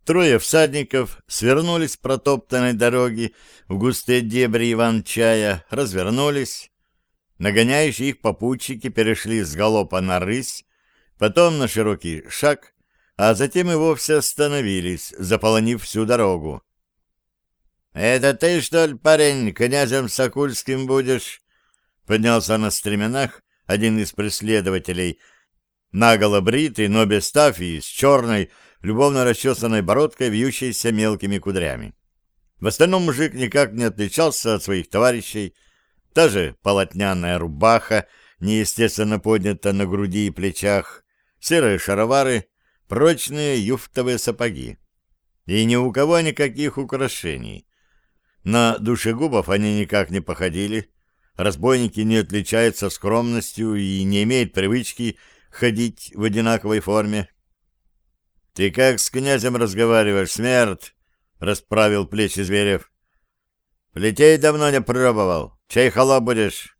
Трое всадников свернулись с протоптанной дороги в густые дебри иван-чая, развернулись. Нагоняющие их попутчики перешли с галопа на рысь, потом на широкий шаг, а затем и вовсе остановились, заполонив всю дорогу. — Это ты, что ли, парень, князем Сокульским будешь? — поднялся на стременах один из преследователей, наголо бритый, но без тафии, с черной, любовно расчесанной бородкой, вьющейся мелкими кудрями. В остальном мужик никак не отличался от своих товарищей. Та же полотняная рубаха, неестественно поднята на груди и плечах, серые шаровары, прочные юфтовые сапоги. И ни у кого никаких украшений. На душегубов они никак не походили. Разбойники не отличаются скромностью и не имеют привычки ходить в одинаковой форме. — Ты как с князем разговариваешь, смерть? — расправил плечи Зверев. — Плетей давно не пробовал. Чай холоп будешь?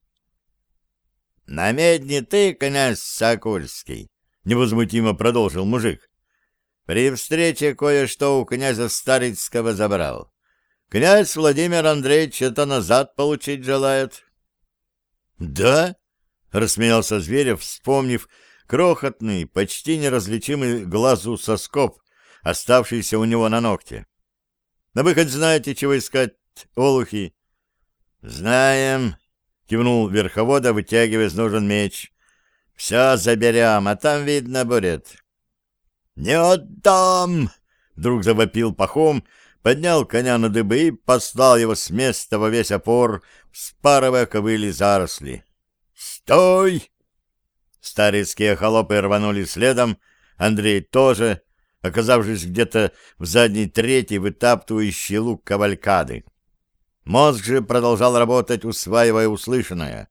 — На медне ты, князь Сокульский, — невозмутимо продолжил мужик. — При встрече кое-что у князя Старицкого забрал. Князь Владимир Андреевич это назад получить желает. — Да? — рассмеялся Зверев, вспомнив крохотный, почти неразличимый глазу соскоб, оставшийся у него на ногте. — А вы хоть знаете, чего искать, олухи? — Знаем, — кивнул верховода, вытягивая из ножен меч. — Все заберем, а там видно будет. — Не отдам! — вдруг завопил Пахом, поднял коня на дыбы и послал его с места во весь опор, вспарывая ковыли заросли. «Стой!» Старецкие холопы рванули следом, Андрей тоже, оказавшись где-то в задней трети, вытаптывающий лук кавалькады. Мозг же продолжал работать, усваивая услышанное.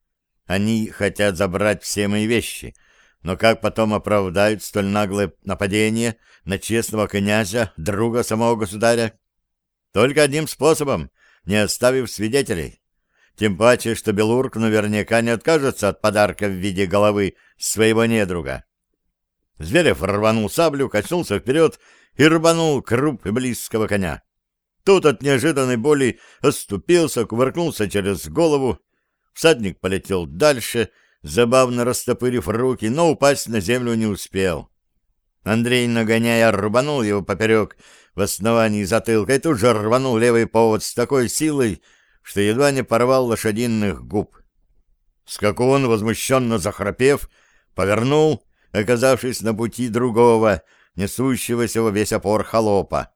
Они хотят забрать все мои вещи, но как потом оправдают столь наглое нападение на честного князя, друга самого государя? Только одним способом, не оставив свидетелей. Тем паче, что Белурк наверняка не откажется от подарка в виде головы своего недруга. Зверев рванул саблю, качнулся вперед и рванул круп близкого коня. Тот от неожиданной боли оступился, кувыркнулся через голову. Всадник полетел дальше, забавно растопырив руки, но упасть на землю не успел. Андрей, нагоняя, рубанул его поперек в основании затылка и тут же рванул левый повод с такой силой, что едва не порвал лошадиных губ. Скакун, возмущенно захрапев, повернул, оказавшись на пути другого, несущегося во весь опор холопа.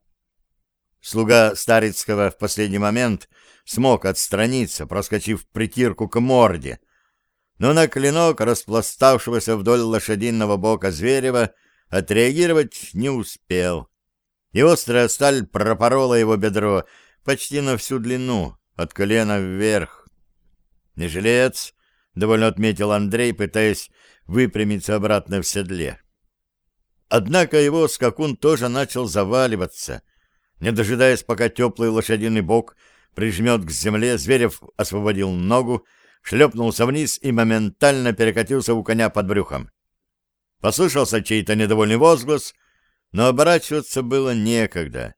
Слуга Старицкого в последний момент смог отстраниться, проскочив притирку к морде, но на клинок распластавшегося вдоль лошадиного бока Зверева отреагировать не успел. И острая сталь пропорола его бедро почти на всю длину, от колена вверх. «Не жилец», — довольно отметил Андрей, пытаясь выпрямиться обратно в седле. Однако его скакун тоже начал заваливаться. Не дожидаясь, пока теплый лошадиный бок прижмет к земле, Зверев освободил ногу, шлепнулся вниз и моментально перекатился у коня под брюхом. Послышался чей-то недовольный возглас, но оборачиваться было некогда.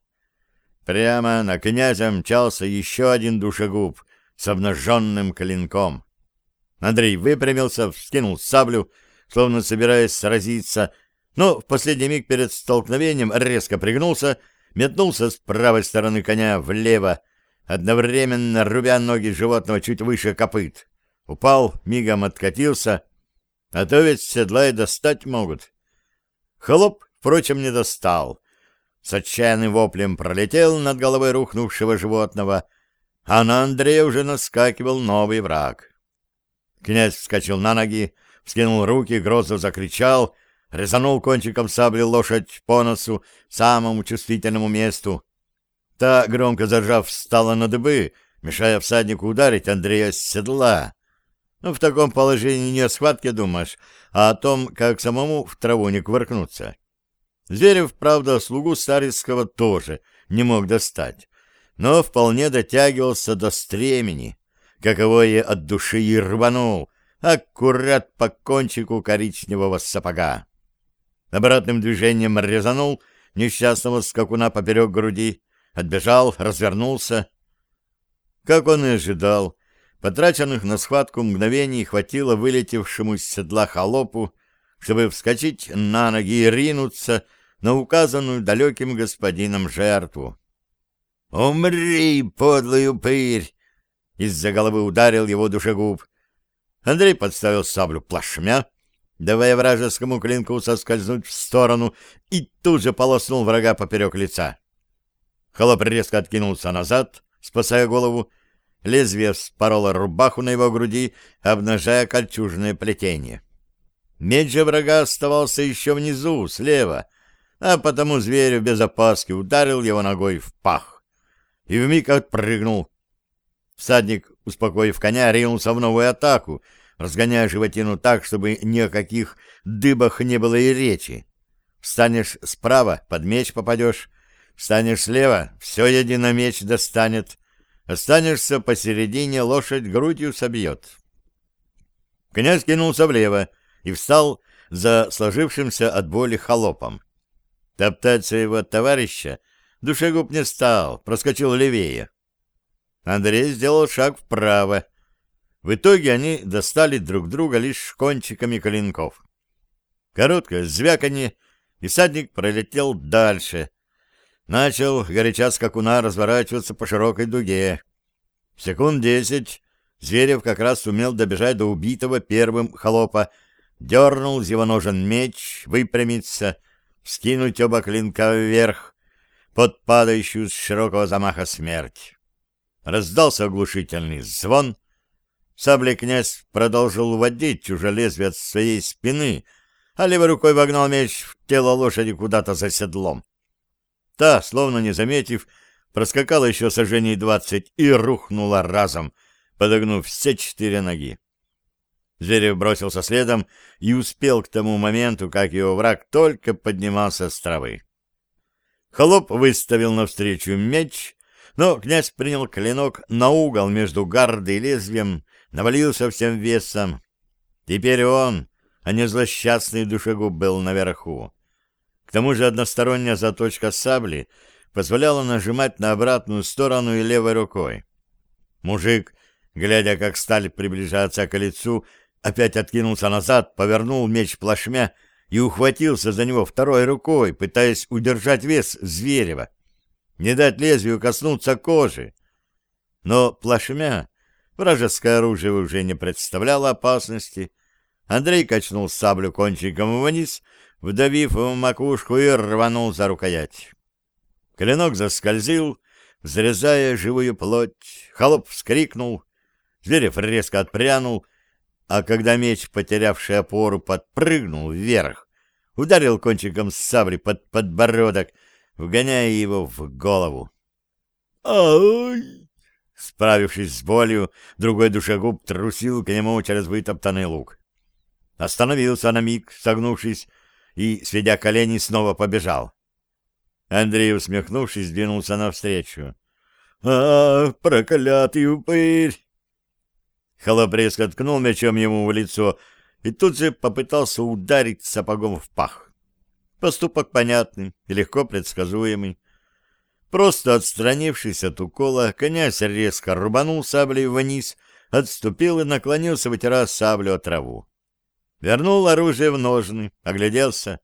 Прямо на князя мчался еще один душегуб с обнаженным клинком. Андрей выпрямился, вскинул саблю, словно собираясь сразиться, но в последний миг перед столкновением резко пригнулся, метнулся с правой стороны коня влево, одновременно рубя ноги животного чуть выше копыт. Упал, мигом откатился, а то ведь с седла и достать могут. Холоп, впрочем, не достал. С отчаянным воплем пролетел над головой рухнувшего животного, а на Андрея уже наскакивал новый враг. Князь вскочил на ноги, вскинул руки, грозно закричал, резанул кончиком сабли лошадь по носу, самому чувствительному месту. Та, громко заржав, встала на дыбы, мешая всаднику ударить Андрея с седла. В таком положении не о схватке думаешь, а о том, как самому в траву не кувыркнуться. Зверев, правда, слугу Старицкого тоже не мог достать, но вполне дотягивался до стремени, каковое от души и рванул, аккурат по кончику коричневого сапога. Обратным движением резанул несчастного скакуна поперек груди, отбежал, развернулся. Как он и ожидал, потраченных на схватку мгновений хватило вылетевшему с седла холопу, чтобы вскочить на ноги и ринуться на указанную далеким господином жертву. «Умри, подлый упырь!» — из-за головы ударил его душегуб. Андрей подставил саблю плашмя, давая вражескому клинку соскользнуть в сторону, и тут же полоснул врага поперек лица. Холоп резко откинулся назад, спасая голову. Лезвие вспороло рубаху на его груди, обнажая кольчужное плетение. Меч же врага оставался еще внизу, слева, а потому зверю без опаски ударил его ногой в пах и вмиг отпрыгнул. Всадник, успокоив коня, ринулся в новую атаку, разгоняя животину так, чтобы ни о каких дыбах не было и речи. Встанешь справа — под меч попадешь, встанешь слева — все едино меч достанет, останешься посередине — лошадь грудью собьет. Князь кинулся влево и встал за сложившимся от боли холопом. Топтать своего товарища душегуб не стал, проскочил левее. Андрей сделал шаг вправо. В итоге они достали друг друга лишь кончиками клинков. Короткое звяканье, и всадник пролетел дальше. Начал, горяча скакуна, разворачиваться по широкой дуге. Секунд 10 Зверев как раз сумел добежать до убитого первым холопа, дернул из его ножен меч, выпрямиться, вскинуть оба клинка вверх под падающую с широкого замаха смерть. Раздался оглушительный звон. Саблей князь продолжил уводить чужое лезвие от своей спины, а левой рукой вогнал меч в тело лошади куда-то за седлом. Та, словно не заметив, проскакала еще саженей 20 и рухнула разом, подогнув все 4 ноги. Зверев бросился следом и успел к тому моменту, как его враг только поднимался с травы. Холоп выставил навстречу меч, но князь принял клинок на угол между гардой и лезвием, навалился всем весом. Теперь он, а не злосчастный душегуб, был наверху. К тому же односторонняя заточка сабли позволяла нажимать на обратную сторону и левой рукой. Мужик, глядя, как сталь приближается к лицу, опять откинулся назад, повернул меч плашмя и ухватился за него второй рукой, пытаясь удержать вес Зверева, не дать лезвию коснуться кожи. Но плашмя, вражеское оружие, уже не представляло опасности. Андрей качнул саблю кончиком вниз, вдавив в макушку, и рванул за рукоять. Клинок заскользил, взрезая живую плоть. Холоп вскрикнул, Зверев резко отпрянул, а когда меч, потерявший опору, подпрыгнул вверх, ударил кончиком сабли под подбородок, вгоняя его в голову. «Ай!» Справившись с болью, другой душегуб трусил к нему через вытоптанный луг. Остановился на миг, согнувшись, и, сведя колени, снова побежал. Андрей, усмехнувшись, двинулся навстречу. Проклятый упырь!» Холоп резко ткнул мечом ему в лицо и тут же попытался ударить сапогом в пах. Поступок понятный и легко предсказуемый. Просто отстранившись от укола, князь резко рубанул саблей вниз, отступил и наклонился, вытирая саблю от траву. Вернул оружие в ножны, огляделся.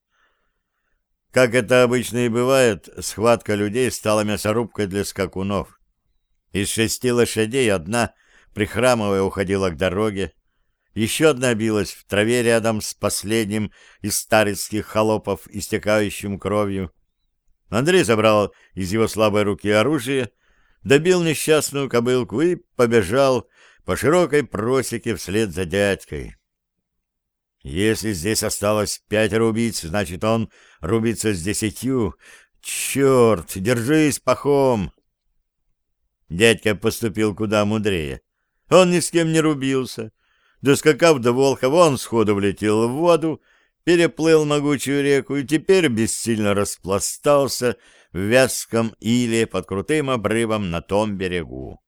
Как это обычно и бывает, схватка людей стала мясорубкой для скакунов. Из 6 лошадей одна, прихрамывая, уходила к дороге. Еще одна билась в траве рядом с последним из старецких холопов, истекающим кровью. Андрей забрал из его слабой руки оружие, добил несчастную кобылку и побежал по широкой просеке вслед за дядькой. Если здесь осталось 5 убийц, значит, он рубится с 10. Черт, держись, пахом! Дядька поступил куда мудрее. Он ни с кем не рубился. Доскакав до Волхова, он сходу влетел в воду, переплыл могучую реку и теперь бессильно распластался в вязком иле под крутым обрывом на том берегу.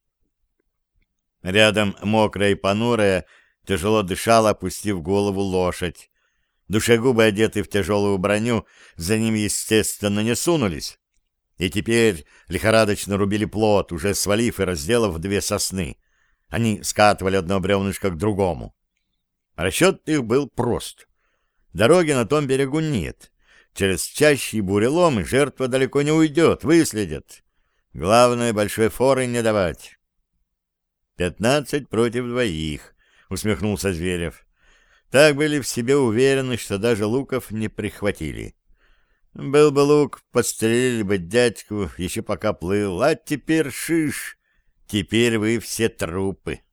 Рядом, мокрая и понурая, тяжело дышала, опустив голову, лошадь. Душегубы, одеты в тяжелую броню, за ним, естественно, не сунулись. И теперь лихорадочно рубили плот, уже свалив и разделав две сосны. Они скатывали одно бревнышко к другому. Расчет их был прост. Дороги на том берегу нет. Через чащи и буреломы жертва далеко не уйдет, выследят. Главное, большой форы не давать. 15 против 2, усмехнулся Зверев. Так были в себе уверены, что даже луков не прихватили. Был бы лук, подстрелили бы дядьку, еще пока плыл, а теперь шиш, теперь вы все трупы.